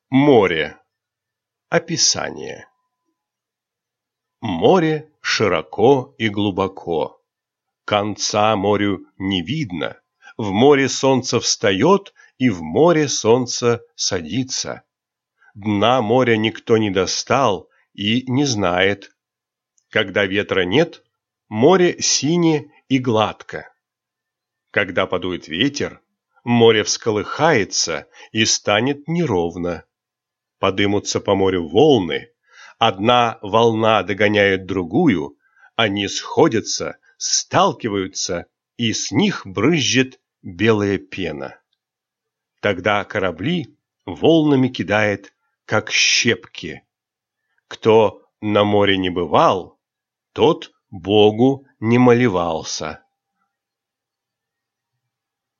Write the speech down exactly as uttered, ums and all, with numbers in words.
Море. Описание. Море широко и глубоко. Конца морю не видно. В море солнце встает, и в море солнце садится. Дна моря никто не достал и не знает. Когда ветра нет, море синее и гладко. Когда подует ветер, море всколыхается и станет неровно. Подымутся по морю волны, одна волна догоняет другую, они сходятся, сталкиваются, и с них брызжет белая пена. Тогда корабли волнами кидает, как щепки. Кто на море не бывал, тот Богу не молевался.